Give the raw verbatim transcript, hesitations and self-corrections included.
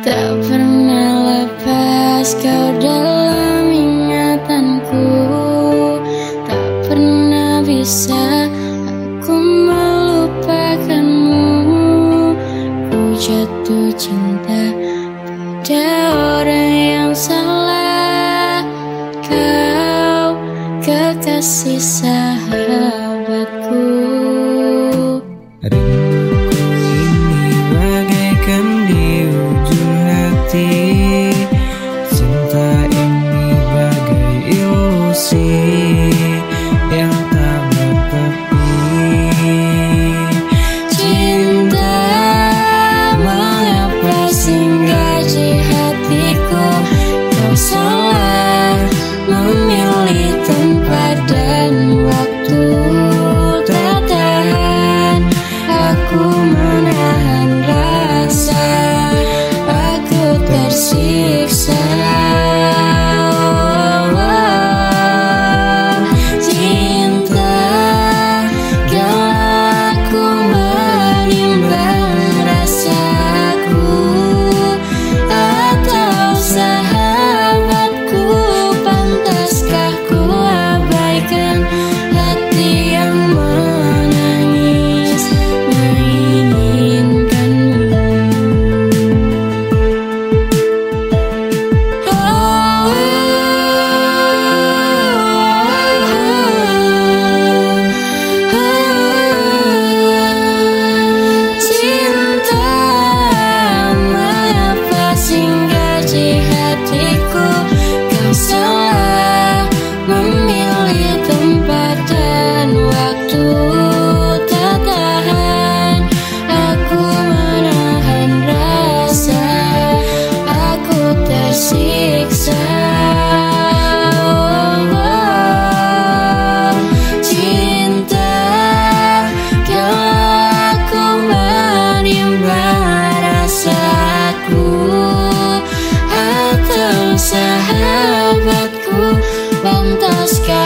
Tak pernah lepas kau dalam ingatanku, tak pernah bisa aku melupakanmu. Ku jatuh cinta pada orang yang salah, kau kekasih sahabatku. Rinduku ini bagaikan di ujung hati, cinta ini bagai ilusi yang tak bertepi. Cinta, mengapa singgah di hatiku? Kau salah memilih tempat dan waktu. Tak tahan aku menahan rasa, aku tersiksa. Cinta, kalau aku menimbang rasaku, atau sahabatku, pantaskah ku abaikan hati yang menangis menginginkanmu? Oh, oh, oh, oh. Cinta, mengapa singgah di hatiku? Kau salah memilih tempat dan waktu. Tak tahan aku menahan rasa, aku tersiksa. Oh, oh. Cinta, kalau aku menimbang rasaku, atau sahabatku, pantaskah